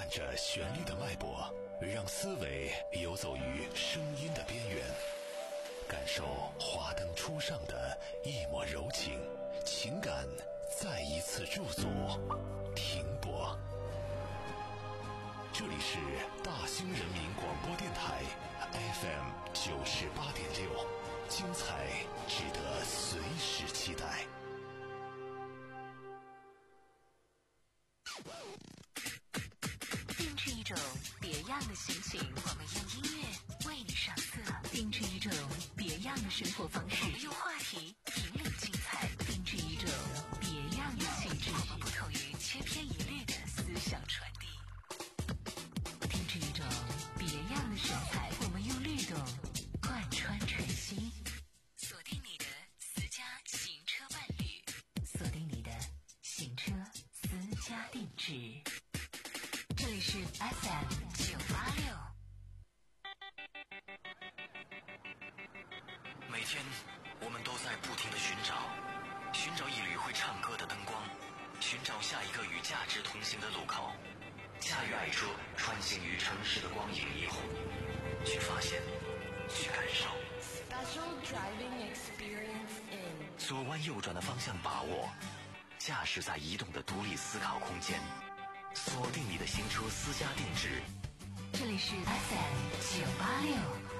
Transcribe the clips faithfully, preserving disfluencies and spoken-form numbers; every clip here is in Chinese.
按着旋律的脉搏，让思维游走于声音的边缘，感受华灯初上的一抹柔情，情感再一次驻足停泊。这里是大兴人民广播电台 F M 九十八点六，精彩值得随时期待。 定制一种别样的心情，我们用音乐为你上色；定制一种别样的生活方式，我们用话题引领精彩；定制一种别样的气质，我们不同于千篇一律的思想传递；定制一种别样的神采，我们用律动贯穿晨曦。锁定你的私家行车伴侣，锁定你的行车私家定制。这里是 F M 九八六。 每天我们都在不停地寻找，寻找一缕会唱歌的灯光，寻找下一个与价值同行的路口。驾驭爱车，穿行于城市的光影霓虹，去发现，去感受。 Special driving experience in 左弯右转的方向把握，驾驶在移动的独立思考空间。锁定你的行车私家定制， 这里是 F M 九八六。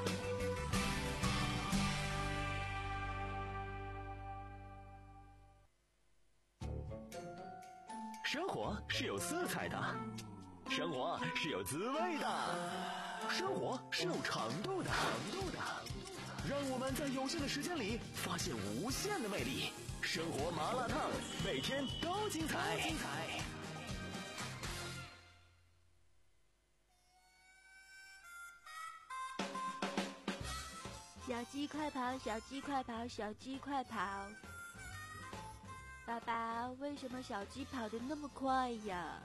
生活是有色彩的，生活是有滋味的，生活是有长度的，长度的。让我们在有限的时间里发现无限的魅力。生活麻辣烫，每天都精彩，精彩。 小鸡快跑，小鸡快跑，小鸡快跑！爸爸，为什么小鸡跑得那么快呀？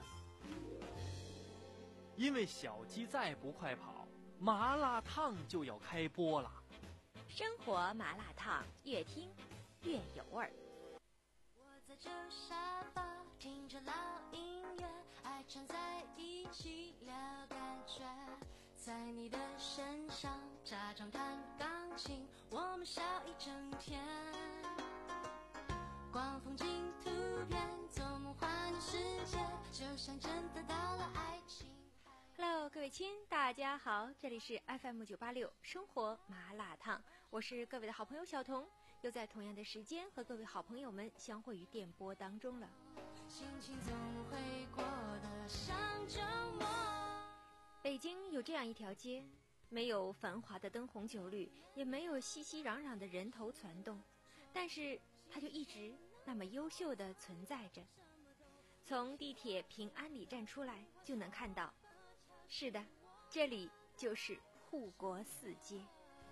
因为小鸡再不快跑，麻辣烫就要开播了。 生活麻辣烫，越听越有味儿。 我在旧沙发听着老音乐，爱缠在一起聊感觉，在你的身上假装弹钢琴，我们笑一整天，逛风景图片，做梦环游世界，就像真的到了爱情。 Hello， 各位亲，大家好，这里是 F M 九八六生活麻辣烫，我是各位的好朋友小彤，又在同样的时间和各位好朋友们相会于电波当中了。 心情总会过得像周末。 北京有这样一条街，没有繁华的灯红酒绿，也没有熙熙攘攘的人头攒动，但是它就一直那么优秀地存在着。从地铁平安里站出来就能看到，是的，这里就是护国寺街。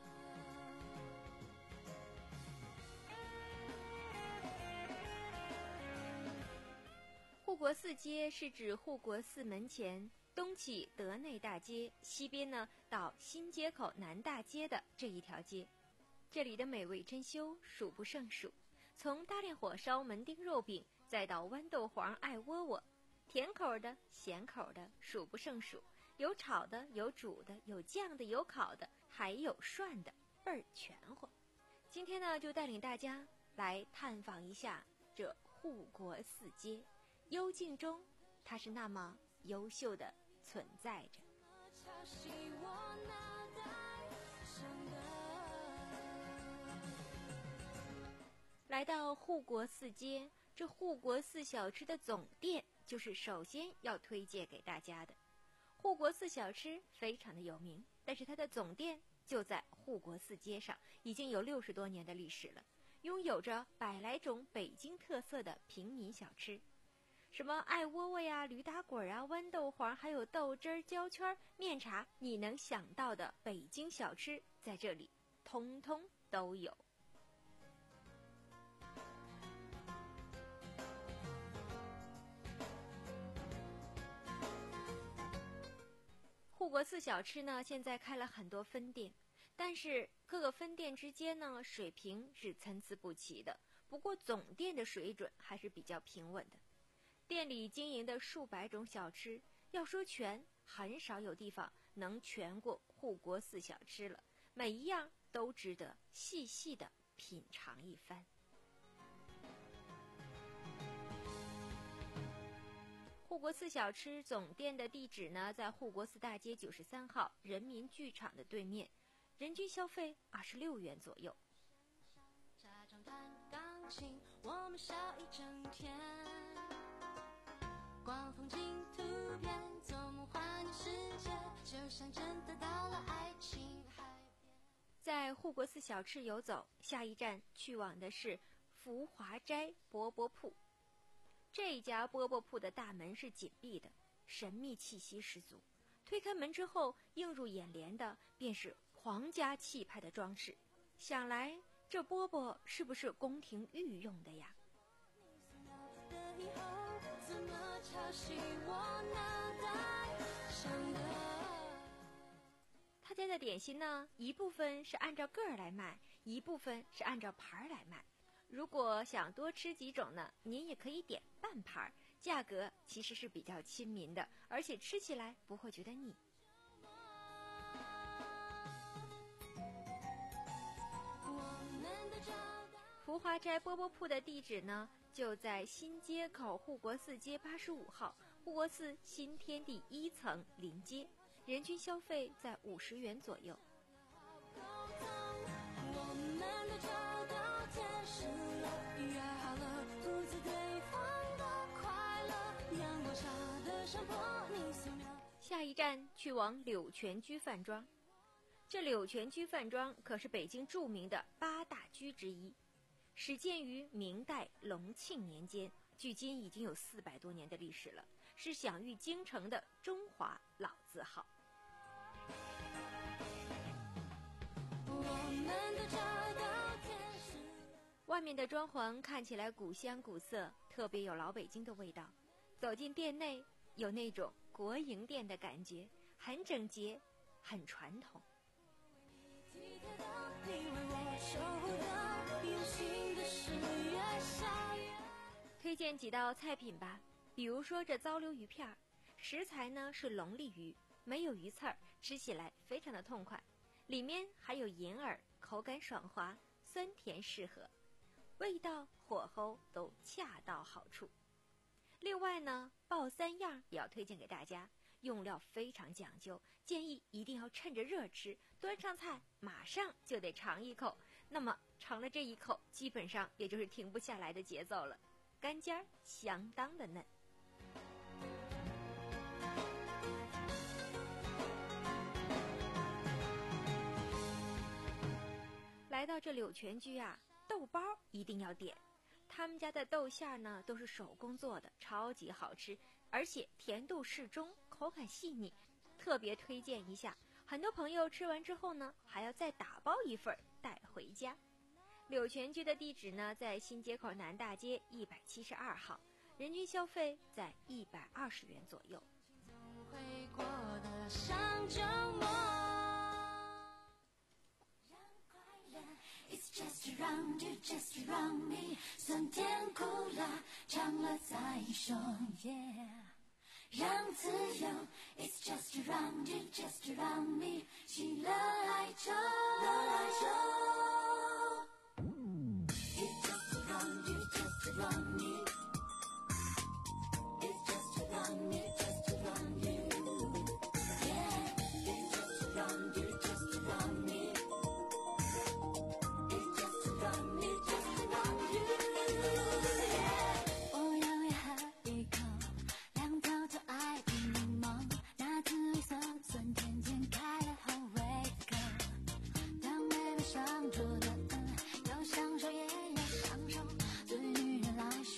护国寺街是指护国寺门前东起德内大街，西边呢到新街口南大街的这一条街。这里的美味珍馐数不胜数，从大炼火烧门钉肉饼，再到豌豆黄爱窝窝，甜口的咸口的数不胜数，有炒的有煮的有酱的有烤的，还有涮的，倍儿全乎。今天呢就带领大家来探访一下这护国寺街，幽静中它是那么优秀的存在着。来到护国寺街，这护国寺小吃的总店就是首先要推荐给大家的。护国寺小吃非常的有名，但是它的总店就在护国寺街上，已经有六十多年的历史了，拥有着百来种北京特色的平民小吃，什么爱窝窝呀、驴打滚啊、豌豆黄，还有豆汁儿、焦圈、面茶，你能想到的北京小吃在这里通通都有。护国寺小吃呢，现在开了很多分店，但是各个分店之间呢，水平是参差不齐的。不过总店的水准还是比较平稳的。店里经营的数百种小吃， 要说全，很少有地方能全过护国寺小吃了，每一样都值得细细的品尝一番。护国寺小吃总店的地址呢，在护国寺大街九十三号人民剧场的对面，人均消费二十六元左右。 假装弹钢琴，我们笑一整天，逛风景图片，做梦环游世界，就像真的到了爱情海边。 在护国寺小吃游走，下一站去往的是福华斋饽饽铺。这家饽饽铺的大门是紧闭的，神秘气息十足。推开门之后，映入眼帘的便是皇家气派的装饰。想来这饽饽是不是宫廷御用的呀？他家的点心呢，一部分是按照个儿来卖，一部分是按照盘儿来卖。如果想多吃几种呢，您也可以点半盘儿，价格其实是比较亲民的，而且吃起来不会觉得腻。福华斋饽饽铺的地址呢，就在新街口护国寺街八十五号，护国寺新天地一层临街，人均消费在五十元左右。下一站去往柳泉居饭庄。这柳泉居饭庄可是北京著名的八大居之一，始建于明代隆庆年间，距今已经有四百多年的历史了，是享誉京城的中华老字号。外面的装潢看起来古香古色，特别有老北京的味道。走进店内，有那种国营店的感觉，很整洁，很传统。推荐几道菜品吧，比如说这糟溜鱼片，食材呢是龙利鱼，没有鱼刺儿，吃起来非常的痛快，里面还有银耳，口感爽滑，酸甜适合，味道火候都恰到好处。另外呢，爆三样也要推荐给大家，用料非常讲究，建议一定要趁着热吃，端上菜马上就得尝一口，那么尝了这一口，基本上也就是停不下来的节奏了。干尖儿相当的嫩。来到这柳泉居啊，豆包一定要点。他们家的豆馅呢都是手工做的，超级好吃，而且甜度适中，口感细腻，特别推荐一下。很多朋友吃完之后呢，还要再打包一份带回家。柳泉居的地址呢，在新街口南大街一百七十二号，人均消费在一百二十元左右。 会过得像周末。It's just around you, just around me， 酸甜苦辣尝了再说 ，Yeah， 让自由。It's just around you, just around me， 喜乐哀愁，乐哀愁。It's just around you, just around me， It's just around you, just around you，Yeah， It's just around you, just around me。上桌的有享受也有享受，对女人来说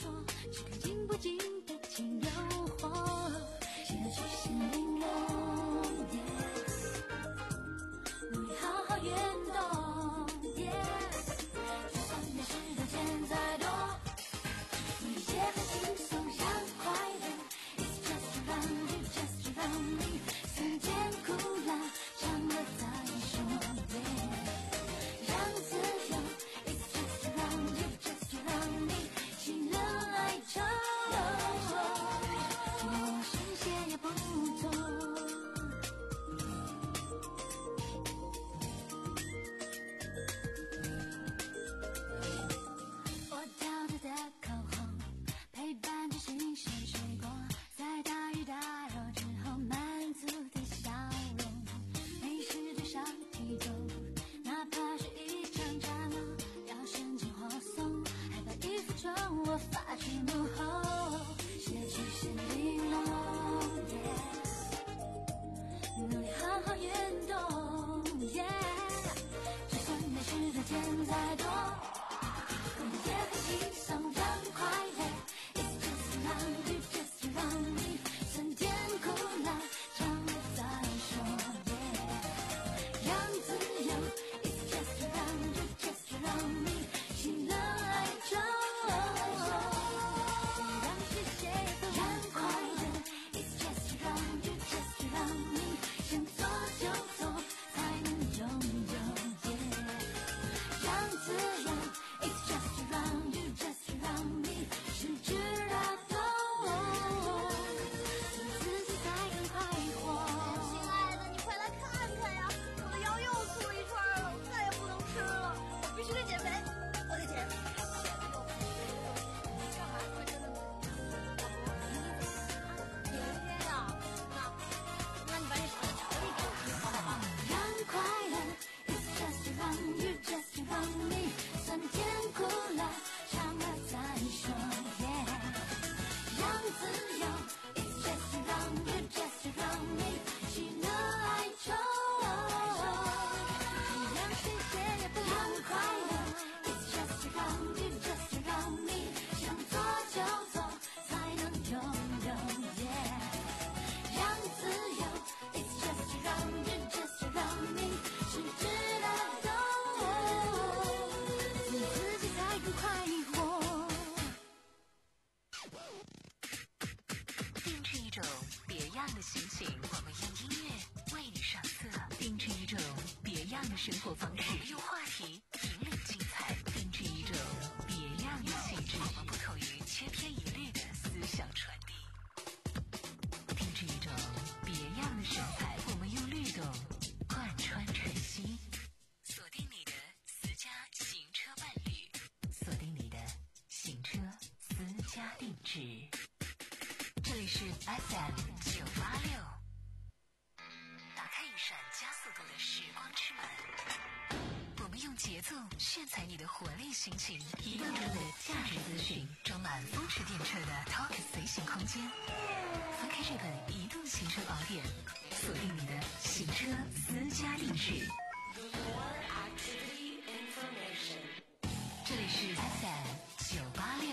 定制一种别样的心情，我们用音乐为你上色；定制一种别样的生活方式，我们用话题引领精彩；定制一种别样的气质，我们不同于千篇一律的思想传递；定制一种别样的神采，我们用律动贯穿晨曦。锁定你的私家行车伴侣，锁定你的行车私家定制。这里是 F M 九八六，打开一扇加速度的时光之门，我们用节奏炫彩你的活力心情，移动中的价值资讯，装满风驰电掣的 Talk 随行空间。翻开这本移动行车宝典，锁定你的行车私家定制。这里是 F M 九八六。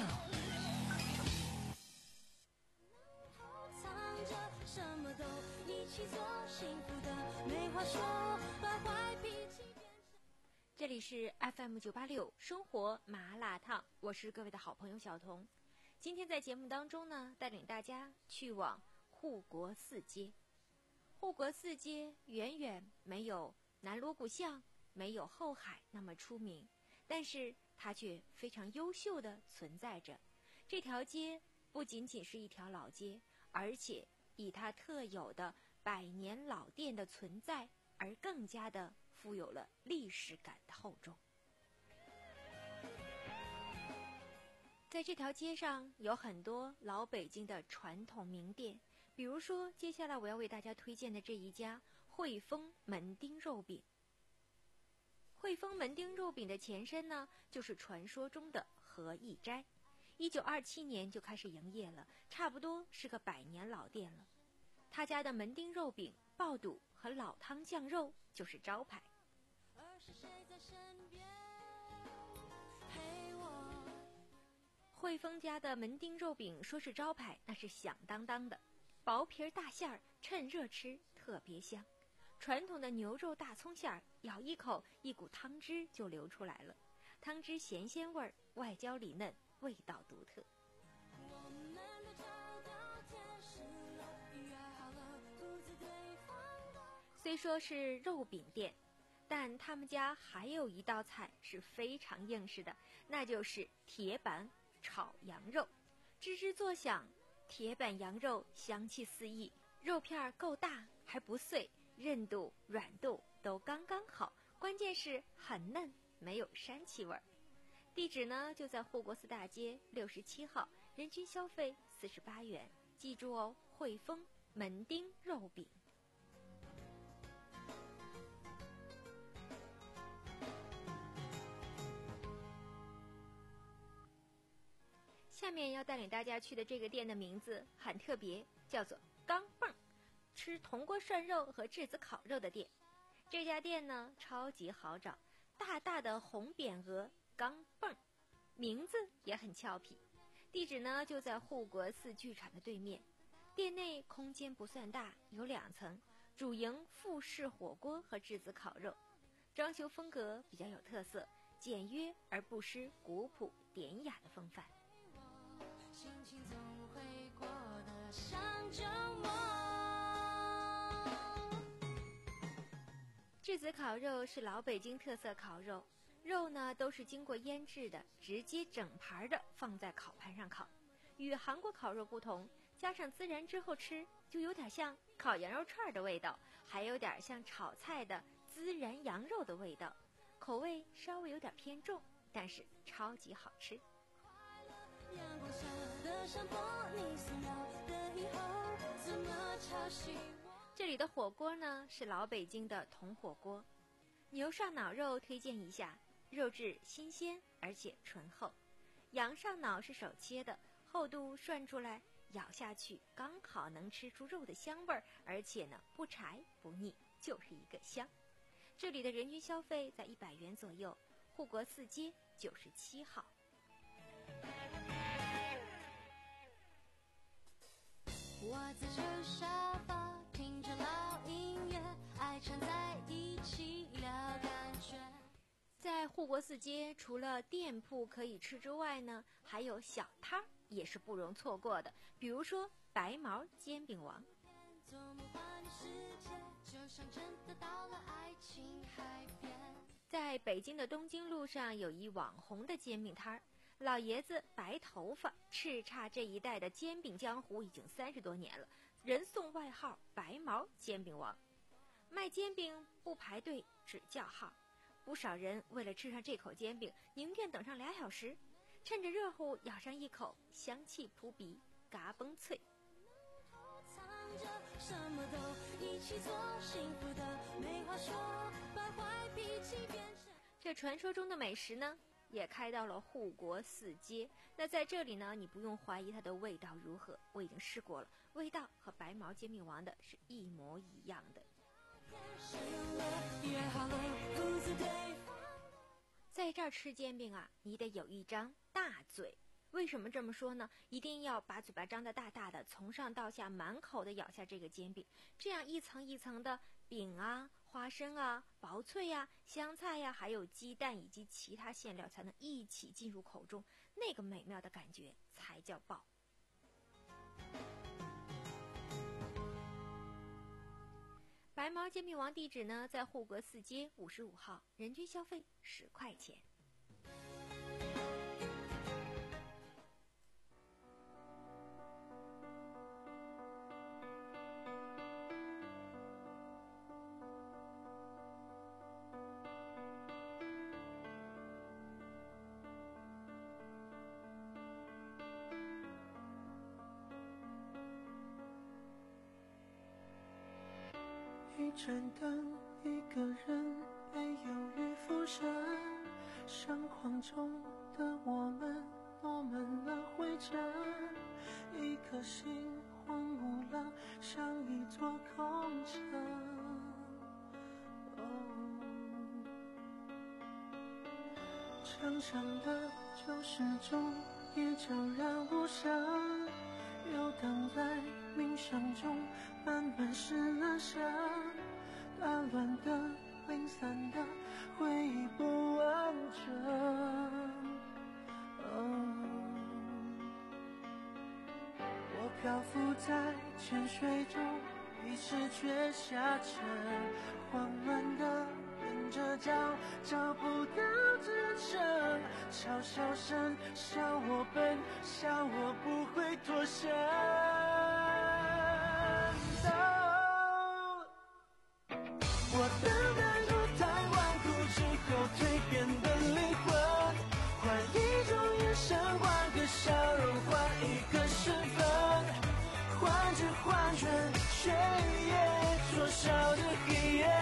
什么都一起做，幸福的没话说，把坏脾气变成。 这里是 F M 九八六生活麻辣烫，我是各位的好朋友小彤。今天在节目当中呢，带领大家去往护国寺街。护国寺街远远没有南锣鼓巷，没有后海那么出名，但是它却非常优秀的存在着。这条街不仅仅是一条老街，而且以它特有的百年老店的存在，而更加的富有了历史感的厚重。在这条街上有很多老北京的传统名店，比如说接下来我要为大家推荐的这一家汇丰门钉肉饼。汇丰门钉肉饼的前身呢，就是传说中的和义斋，一九二七年就开始营业了，差不多是个百年老店了。他家的门钉肉饼、爆肚和老汤酱肉就是招牌。汇丰家的门钉肉饼说是招牌，那是响当当的，薄皮大馅儿，趁热吃特别香。传统的牛肉大葱馅儿，咬一口，一股汤汁就流出来了，汤汁咸鲜味儿，外焦里嫩，味道独特。虽说是肉饼店，但他们家还有一道菜是非常应式的，那就是铁板炒羊肉。吱吱作响，铁板羊肉香气四溢，肉片够大还不碎，韧度软度都刚刚好，关键是很嫩，没有膻气味儿。地址呢就在护国寺大街六十七号，人均消费四十八元，记住哦，汇丰门钉肉饼。下面要带领大家去的这个店的名字很特别，叫做钢镚，吃铜锅涮肉和炙子烤肉的店。这家店呢超级好找，大大的红匾额钢镚，名字也很俏皮。地址呢就在护国寺剧场的对面。店内空间不算大，有两层，主营复式火锅和炙子烤肉，装修风格比较有特色，简约而不失古朴典雅的风范。 心情总会过得像周末。 炙子烤肉是老北京特色烤肉，肉呢都是经过腌制的，直接整盘的放在烤盘上烤。与韩国烤肉不同，加上孜然之后吃，就有点像烤羊肉串的味道，还有点像炒菜的孜然羊肉的味道，口味稍微有点偏重，但是超级好吃。 阳光下的山坡，你素描的以后怎么吵醒我？ 这里的火锅呢是老北京的铜火锅，牛上脑肉推荐一下，肉质新鲜而且醇厚。羊上脑是手切的，厚度涮出来，咬下去刚好能吃出肉的香味儿，而且呢不柴不腻，就是一个香。这里的人均消费在一百元左右，护国寺街九十七号。 我在这沙发听着老音乐，爱缠在一起聊感觉。 在护国寺街，除了店铺可以吃之外呢，还有小摊儿也是不容错过的，比如说白毛煎饼王。 做梦幻的世界，就像真的到了爱情海边。 在北京的东京路上有一网红的煎饼摊儿，老爷子白头发，叱咤这一带的煎饼江湖已经三十多年了，人送外号白毛煎饼王。卖煎饼不排队只叫号，不少人为了吃上这口煎饼宁愿等上俩小时，趁着热乎咬上一口，香气扑鼻，嘎嘣脆。 什么都一起做，幸福的没话说，把坏脾气变成。 这传说中的美食呢，也开到了护国寺街。那在这里呢，你不用怀疑它的味道如何，我已经试过了，味道和白毛煎饼王的是一模一样的。在这儿吃煎饼啊，你得有一张大嘴。为什么这么说呢？一定要把嘴巴张得大大的，从上到下满口的咬下这个煎饼，这样一层一层的饼啊、花生啊、薄脆呀、香菜呀，还有鸡蛋以及其他馅料才能一起进入口中，那个美妙的感觉才叫爆。白毛煎饼王地址呢，在护国寺街五十五号，人均消费十块钱。 一盏灯，一个人被忧郁附身，相框中的我们落满了灰尘，一颗心荒芜了，像一座空城。哦，墙上的旧时钟也悄然无声，游荡在冥想中，慢慢失了神，打乱的零散的回忆不完整。哦，我漂浮在浅水中，意识却下沉，慌乱的踮着脚，找不到支撑，嘲笑声笑我笨，笑我不会脱身。我等待着太顽固之后蜕变的灵魂，换一种眼神，换个笑容，换一个身份，换着换着却也灼烧着黑夜。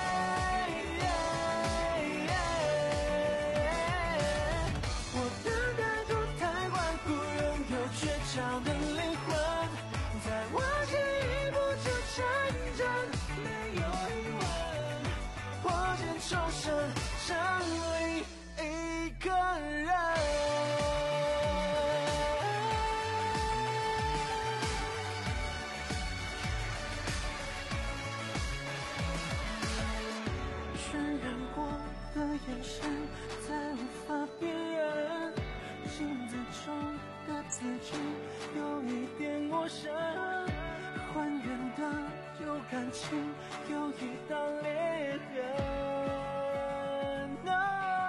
我等待着太顽固，拥有倔强的灵魂，在我前一步就成真，没有疑问，破茧重生，成为一个人。渲染过的眼神再无法辨认，镜子中的自己有一点陌生，还原的有感情，有一道裂痕。No，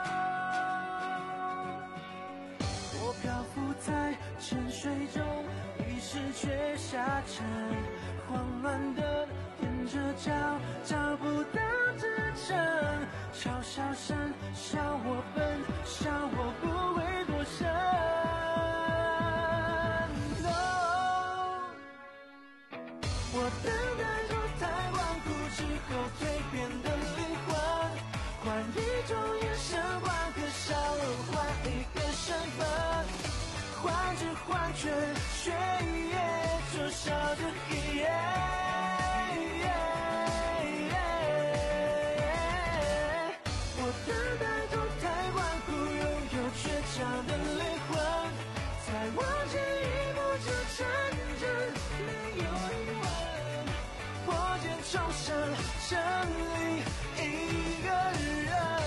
我漂浮在沉水中，意识却下沉，慌乱的踮着脚，找不到支撑，嘲笑声笑我笨，笑我不会脱身。No， 我等待着太顽固之后蜕变的灵魂，换一种眼神，换个笑容，换一个身份，换着换着却也灼烧着黑夜。我等待着太顽固，拥有倔强的灵魂，再往前一步就成真，没有疑问，破茧重生，成为一个人。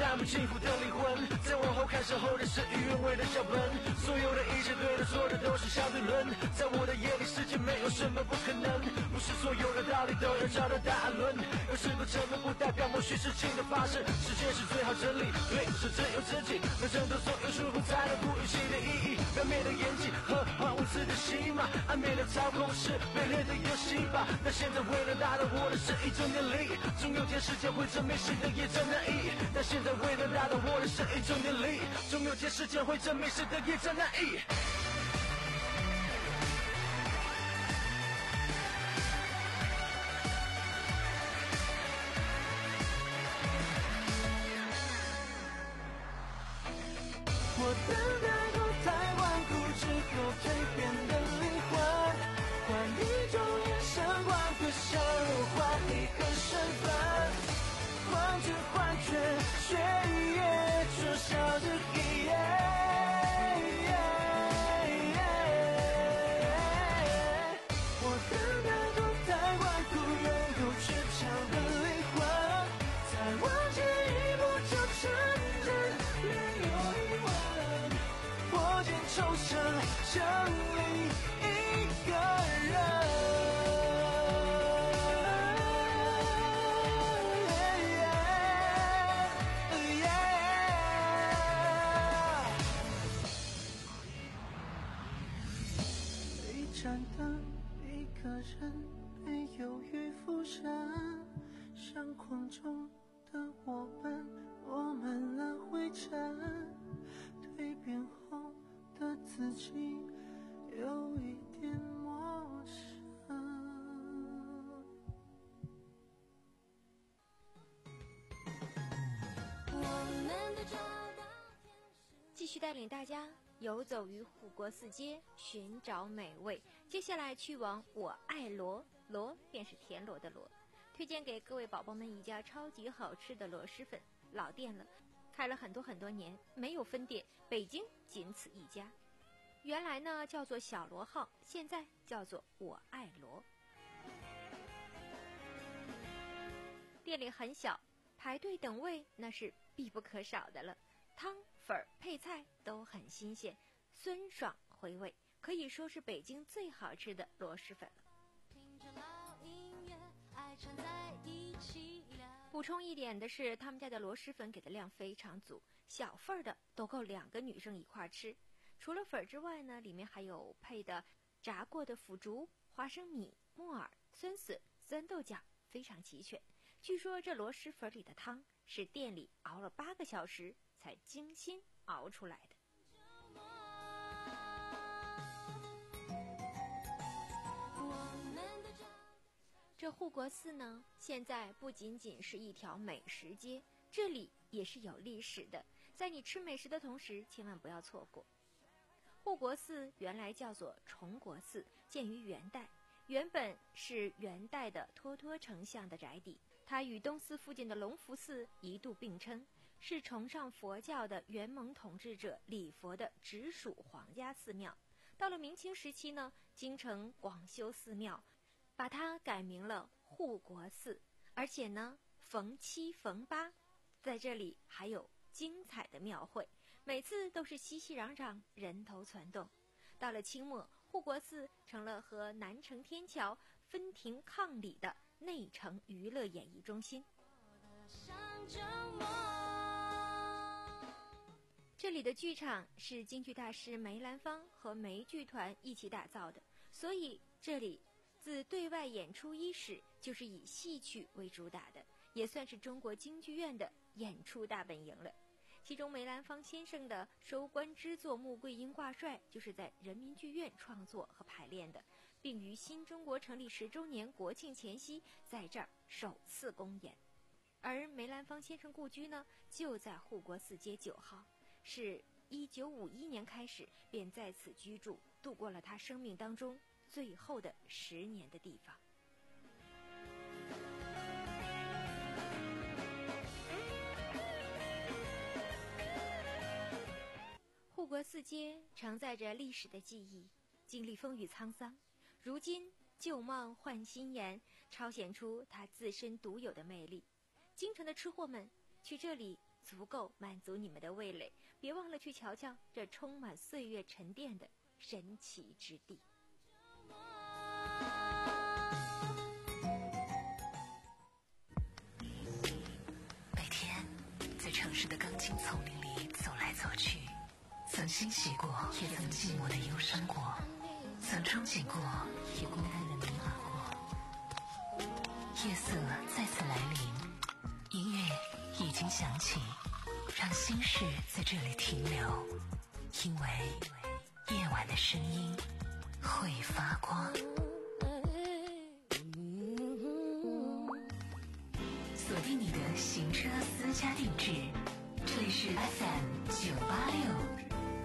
淡不幸福的灵魂。再往后看身后的事与愿违的脚本，所有的一切对的错的都是相对论。在我的眼里，世界没有什么不可能，不是所有的道理都要找到答案论。有时候沉闷不代表某些事情的发生，时间是最好真理，对，是真有真情，能挣脱所有束缚，才能赋予新的意义。表面的演技和换物质的戏码，暗面的操控是卑劣的游戏吧。那现在为了达到我的是一种念力，总有天时间会证明谁的也真难易。但现在为了达到我的是一种念力，总有天时间会证明谁的也真难易。我等待过太顽固之后蜕变的灵魂，换一种眼神，换个笑容，换一个身份，换着换却却也说笑着一夜。我等待过太顽固拥有倔强的灵魂，再往前一步就成真，没有疑问，破茧重生，成立一个人。一盏灯，一个人，被忧郁附身，相框中的我们落满了灰尘，蜕变后的自己有一点陌生。 继续带领大家游走于护国寺街，寻找美味。接下来去往我爱螺，螺便是田螺的螺。推荐给各位宝宝们一家超级好吃的螺蛳粉，老店了，开了很多很多年，没有分店，北京仅此一家。原来呢叫做小螺号，现在叫做我爱螺。店里很小，排队等位那是必不可少的了。汤粉配菜都很新鲜，酸爽回味，可以说是北京最好吃的螺蛳粉了。补充一点的是，他们家的螺蛳粉给的量非常足，小份的都够两个女生一块吃。除了粉之外呢，里面还有配的炸过的腐竹、花生米、木耳、酸笋、酸豆角，非常齐全。据说这螺蛳粉里的汤是店里熬了八个小时才精心熬出来的。这护国寺呢，现在不仅仅是一条美食街，这里也是有历史的。在你吃美食的同时，千万不要错过。护国寺原来叫做崇国寺，建于元代，原本是元代的脱脱丞相的宅邸。它与东寺附近的隆福寺一度并称，是崇尚佛教的元蒙统治者礼佛的直属皇家寺庙。到了明清时期呢，京城广修寺庙，把它改名了护国寺，而且呢，逢七逢八，在这里还有精彩的庙会，每次都是熙熙攘攘，人头攒动。到了清末，护国寺成了和南城天桥分庭抗礼的内城娱乐演艺中心。这里的剧场是京剧大师梅兰芳和梅剧团一起打造的，所以这里自对外演出伊始就是以戏曲为主打的，也算是中国京剧院的演出大本营了。其中梅兰芳先生的收官之作《穆桂英挂帅》就是在人民剧院创作和排练的，并于新中国成立十周年国庆前夕在这儿首次公演。而梅兰芳先生故居呢，就在护国寺街九号，是一九五一年开始便在此居住，度过了他生命当中最后的十年的地方。护国寺街承载着历史的记忆，经历风雨沧桑，如今旧貌换新颜，超显出它自身独有的魅力。京城的吃货们去这里足够满足你们的味蕾。别忘了去瞧瞧这充满岁月沉淀的神奇之地。 每天在城市的钢筋丛林里走来走去，曾欣喜过，也曾寂寞的忧伤过，曾憧憬过，也孤单的迷茫过。夜色再次来临，音乐已经响起，让心事在这里停留，因为夜晚的声音会发光。锁定你的行车私家定制，这里是 F M 九八六。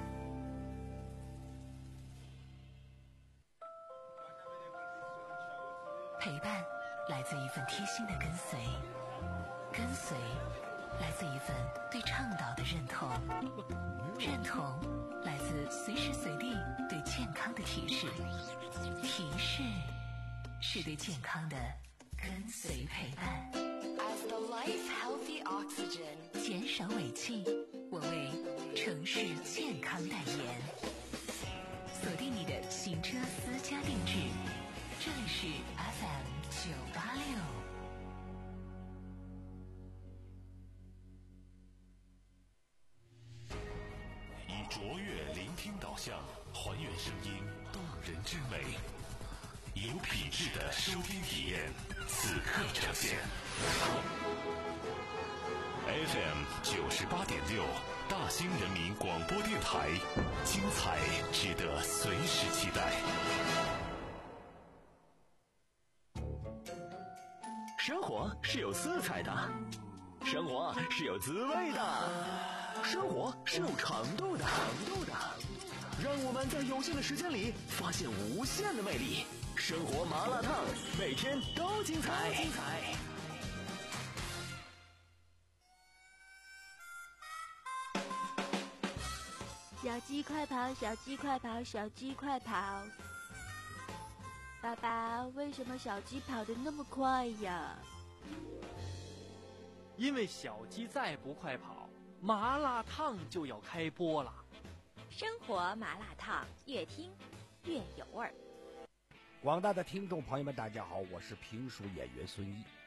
陪伴来自一份贴心的跟随，跟随来自一份对倡导的认同，认同来自随时随地对健康的提示，提示是对健康的跟随陪伴。 As the life healthy oxygen， 减少尾气，我为城市健康代言。锁定你的行车私家定制，这里是 F M 九八六。 以卓越聆听导向，还原声音动人之美，有品质的收听体验，此刻呈现。F M 九十八点六，大兴人民广播电台，精彩值得随时期待。 生活是有色彩的，生活是有滋味的，生活是有长度的，长度的。让我们在有限的时间里发现无限的魅力。生活麻辣烫，每天都精彩。精彩。 小鸡快跑，小鸡快跑，小鸡快跑！爸爸，为什么小鸡跑得那么快呀？ 因为小鸡再不快跑，麻辣烫就要开播了。 生活麻辣烫，越听越有味儿。 广大的听众朋友们，大家好，我是评书演员孙一。